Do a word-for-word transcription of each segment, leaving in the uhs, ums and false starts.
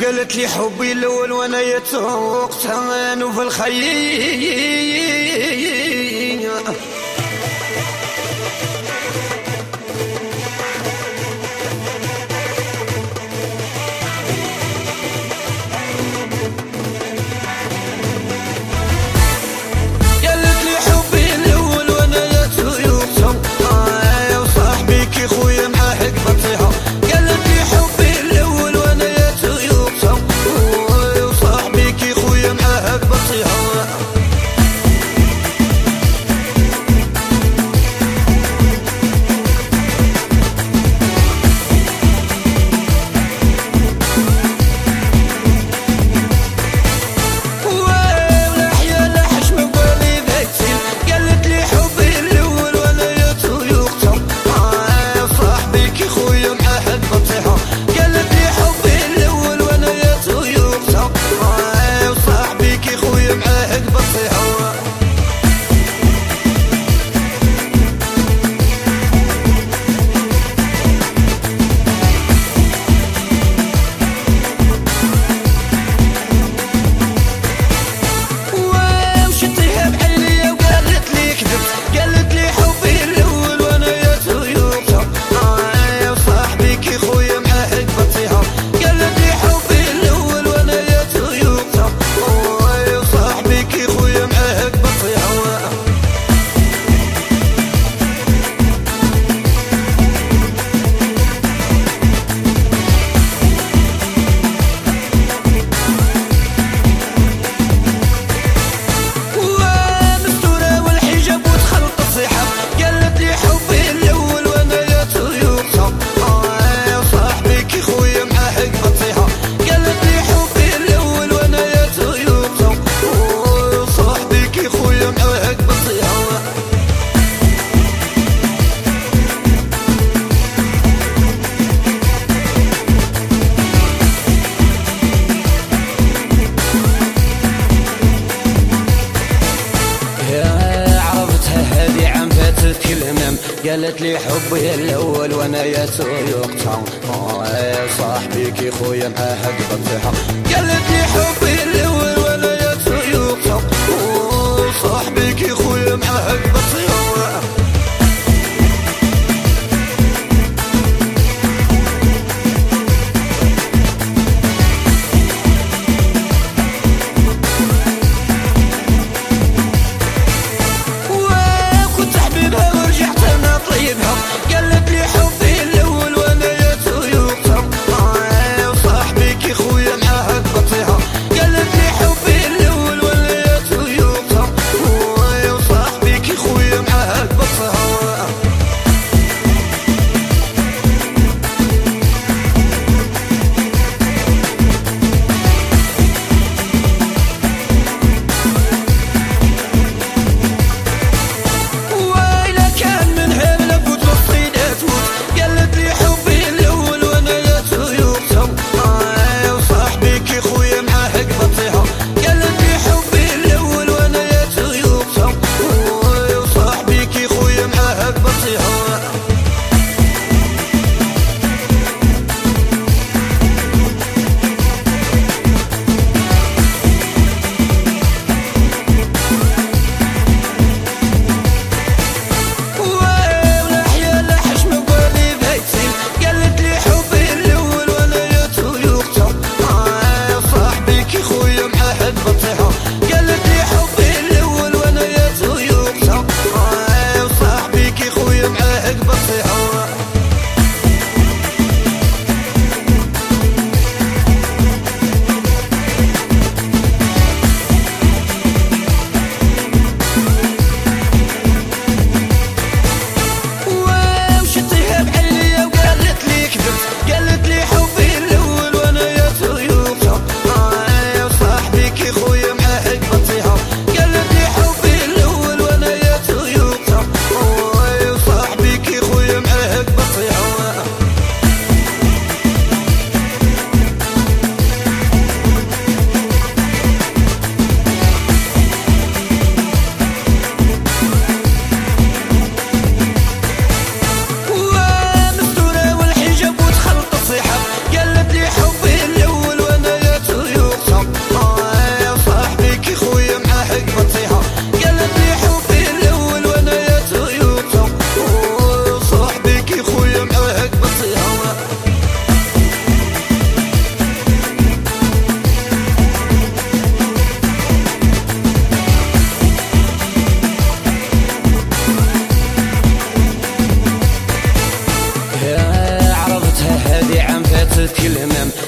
وقالت لي حبي الاول وانا يتوق تهان في الخير. قالت لي حبي الاول وانا يتوق تهان يا صاحبي كي خويا معاه حقبتها. قالت لي حبي الاول وانا يتوق تهان يا صاحبي كي خويا معاه حقبتها. قالت لي حبي الاول وانا يا سويقتها يا صاحبي كي خويا معاه حقبتها. قالت لي حبي الاول وانا يا سويقتها صاحبي كي خويا معاه حقبتها. قالت لي حبي الاول وانا يا سويقتها يا صاحبي كي خويا معاه حقبتها. قالت لي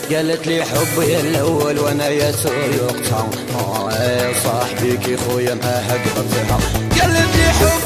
قالت لي حبي الاول وانا يا سويقتها، صاحبي كي خويا معاها قبضتها. قالت لي حبي